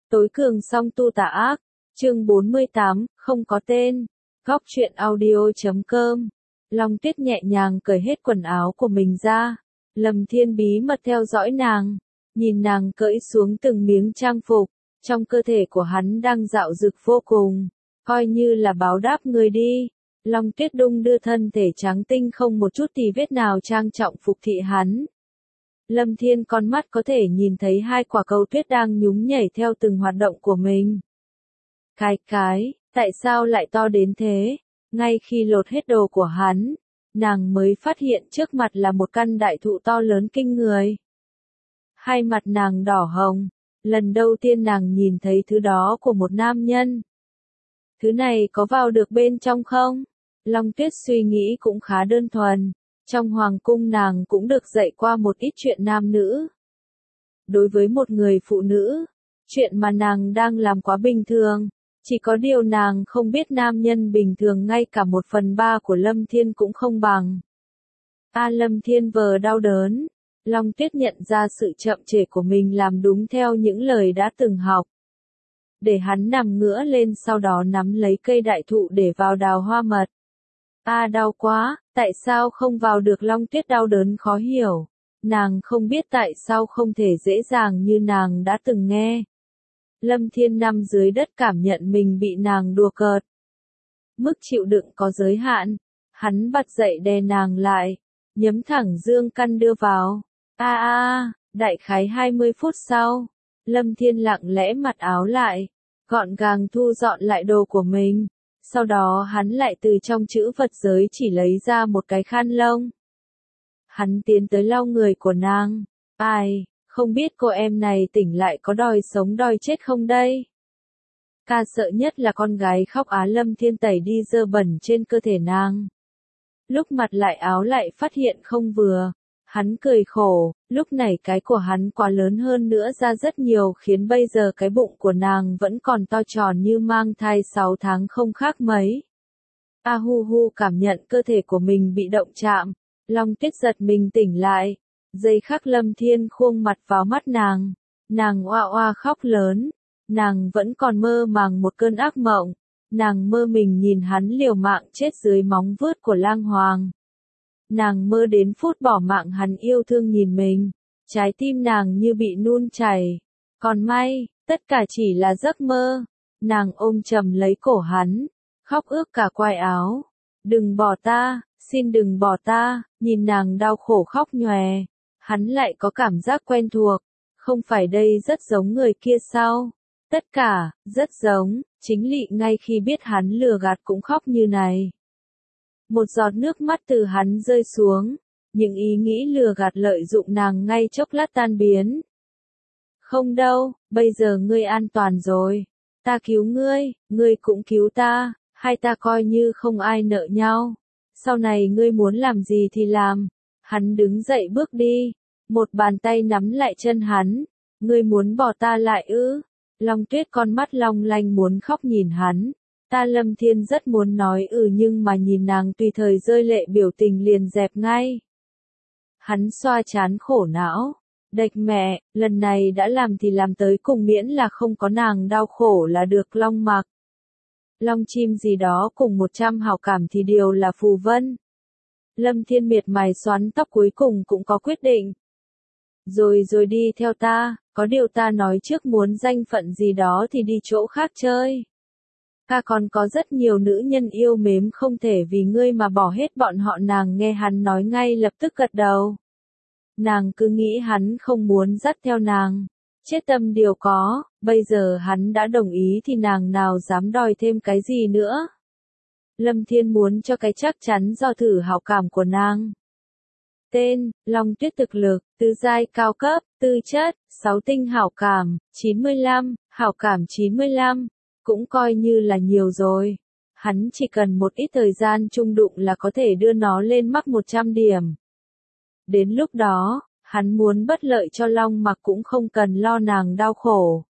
Tối cường song tu tà ác, chương 48, không có tên. Góc truyện audio.com. Long Tuyết nhẹ nhàng cởi hết quần áo của mình ra. Lâm Thiên bí mật theo dõi nàng, nhìn nàng cởi xuống từng miếng trang phục, trong cơ thể của hắn đang dạo dực vô cùng, coi như là báo đáp người đi. Long Tuyết đung đưa thân thể trắng tinh không một chút tì vết nào trang trọng phục thị hắn. Lâm Thiên con mắt có thể nhìn thấy hai quả cầu tuyết đang nhúng nhảy theo từng hoạt động của mình. Cái, tại sao lại to đến thế? Ngay khi lột hết đồ của hắn, nàng mới phát hiện trước mặt là một căn đại thụ to lớn kinh người. Hai mặt nàng đỏ hồng, lần đầu tiên nàng nhìn thấy thứ đó của một nam nhân. Thứ này có vào được bên trong không? Long Tuyết suy nghĩ cũng khá đơn thuần. Trong hoàng cung nàng cũng được dạy qua một ít chuyện nam nữ. Đối với một người phụ nữ, chuyện mà nàng đang làm quá bình thường. Chỉ có điều nàng không biết nam nhân bình thường ngay cả 1/3 của Lâm Thiên cũng không bằng. Lâm Thiên vờ đau đớn. Long Tuyết nhận ra sự chậm trễ của mình làm đúng theo những lời đã từng học. Để hắn nằm ngửa lên sau đó nắm lấy cây đại thụ để vào đào hoa mật. Đau quá, tại sao không vào được? Long Tuyết đau đớn khó hiểu. Nàng không biết tại sao không thể dễ dàng như nàng đã từng nghe. Lâm Thiên nằm dưới đất cảm nhận mình bị nàng đùa cợt. Mức chịu đựng có giới hạn. Hắn bật dậy đè nàng lại, nhấm thẳng dương căn đưa vào. Đại khái 20 phút sau, Lâm Thiên lặng lẽ mặc áo lại, gọn gàng thu dọn lại đồ của mình. Sau đó hắn lại từ trong trữ vật giới chỉ lấy ra một cái khăn lông. Hắn tiến tới lau người của nàng. Không biết cô em này tỉnh lại có đòi sống đòi chết không đây? Sợ nhất là con gái khóc Lâm Thiên tẩy đi dơ bẩn trên cơ thể nàng. Lúc mặt lại áo lại phát hiện không vừa. Hắn cười khổ, lúc này cái của hắn quá lớn hơn nữa ra rất nhiều khiến bây giờ cái bụng của nàng vẫn còn to tròn như mang thai 6 tháng không khác mấy. Cảm nhận cơ thể của mình bị động chạm. Long Tuyết giật mình tỉnh lại. Giây khắc Lâm Thiên khuôn mặt vào mắt nàng. Nàng oa oa khóc lớn. Nàng vẫn còn mơ màng một cơn ác mộng. Nàng mơ mình nhìn hắn liều mạng chết dưới móng vuốt của lang hoàng. Nàng mơ đến phút bỏ mạng hắn yêu thương nhìn mình. Trái tim nàng như bị nung chảy. Còn may, tất cả chỉ là giấc mơ. Nàng ôm chầm lấy cổ hắn, khóc ướt cả quai áo. Đừng bỏ ta, xin đừng bỏ ta. Nhìn nàng đau khổ khóc nhòe. Hắn lại có cảm giác quen thuộc. Không phải đây rất giống người kia sao? Tất cả, rất giống. Chính Lị ngay khi biết hắn lừa gạt cũng khóc như này. Một giọt nước mắt từ hắn rơi xuống. Những ý nghĩ lừa gạt lợi dụng nàng ngay chốc lát tan biến. Không đâu, bây giờ ngươi an toàn rồi. Ta cứu ngươi cũng cứu ta. Hai ta coi như không ai nợ nhau. Sau này ngươi muốn làm gì thì làm. Hắn đứng dậy bước đi. Một bàn tay nắm lại chân hắn. Ngươi muốn bỏ ta lại ư? Long Tuyết con mắt long lanh muốn khóc nhìn hắn. Lâm Thiên rất muốn nói nhưng mà nhìn nàng tùy thời rơi lệ biểu tình liền dẹp ngay. Hắn xoa trán khổ não. Đệch mẹ, lần này đã làm thì làm tới cùng miễn là không có nàng đau khổ là được. Long Mặc. Long chim gì đó cùng 100 hảo cảm thì điều là phù vân. Lâm Thiên miệt mài xoắn tóc cuối cùng cũng có quyết định. Rồi đi theo ta, có điều ta nói trước muốn danh phận gì đó thì đi chỗ khác chơi. Còn có rất nhiều nữ nhân yêu mến không thể vì ngươi mà bỏ hết bọn họ. Nàng nghe hắn nói ngay lập tức gật đầu. Nàng cứ nghĩ hắn không muốn dắt theo nàng. Chết tâm điều có, bây giờ hắn đã đồng ý thì nàng nào dám đòi thêm cái gì nữa. Lâm Thiên muốn cho cái chắc chắn do thử hảo cảm của nàng. Tên, Long Tuyết thực lực, tứ giai cao cấp, tư chất, 6 tinh hảo cảm, 95, hảo cảm 95. Cũng coi như là nhiều rồi. Hắn chỉ cần một ít thời gian chung đụng là có thể đưa nó lên mắc 100 điểm. Đến lúc đó, hắn muốn bất lợi cho Long Mặc cũng không cần lo nàng đau khổ.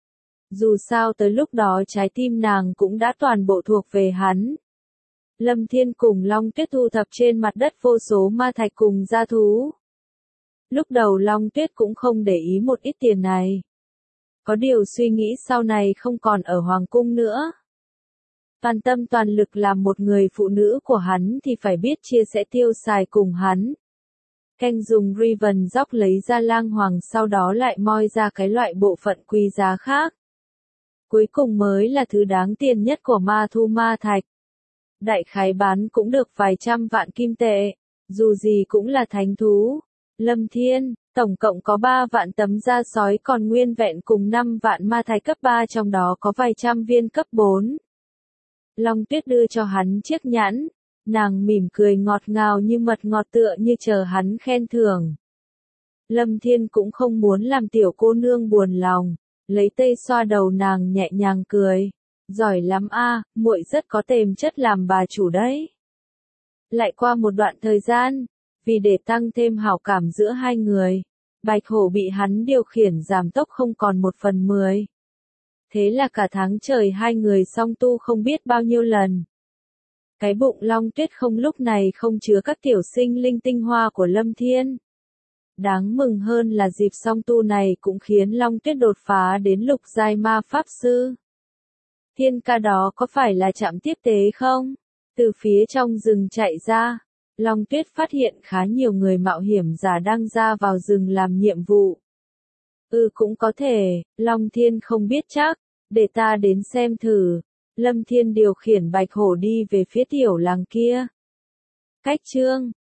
Dù sao tới lúc đó trái tim nàng cũng đã toàn bộ thuộc về hắn. Lâm Thiên cùng Long Tuyết thu thập trên mặt đất vô số ma thạch cùng gia thú. Lúc đầu Long Tuyết cũng không để ý một ít tiền này. Có điều suy nghĩ sau này không còn ở Hoàng cung nữa. Toàn tâm toàn lực làm một người phụ nữ của hắn thì phải biết chia sẻ tiêu xài cùng hắn. Canh dùng Riven dốc lấy ra lang hoàng sau đó lại moi ra cái loại bộ phận quý giá khác. Cuối cùng mới là thứ đáng tiền nhất của ma thu ma thạch. Đại khái bán cũng được vài trăm vạn kim tệ, dù gì cũng là thánh thú. Lâm Thiên, tổng cộng có 3 vạn tấm da sói còn nguyên vẹn cùng 5 vạn ma thạch cấp 3 trong đó có vài trăm viên cấp 4. Long Tuyết đưa cho hắn chiếc nhẫn, nàng mỉm cười ngọt ngào như mật ngọt tựa như chờ hắn khen thưởng. Lâm Thiên cũng không muốn làm tiểu cô nương buồn lòng, lấy tay xoa đầu nàng nhẹ nhàng cười. Giỏi lắm a, muội rất có tềm chất làm bà chủ đấy. Lại qua một đoạn thời gian, vì để tăng thêm hảo cảm giữa hai người, Bạch Hổ bị hắn điều khiển giảm tốc không còn 1/10. Thế là cả tháng trời hai người song tu không biết bao nhiêu lần. Cái bụng Long Tuyết không lúc này không chứa các tiểu sinh linh tinh hoa của Lâm Thiên. Đáng mừng hơn là dịp song tu này cũng khiến Long Tuyết đột phá đến lục giai ma pháp sư. Thiên ca đó có phải là trạm tiếp tế không? Từ phía trong rừng chạy ra, Long Tuyết phát hiện khá nhiều người mạo hiểm giả đang ra vào rừng làm nhiệm vụ. Cũng có thể, Long Thiên không biết chắc, để ta đến xem thử. Lâm Thiên điều khiển Bạch Hổ đi về phía tiểu làng kia. Cách chương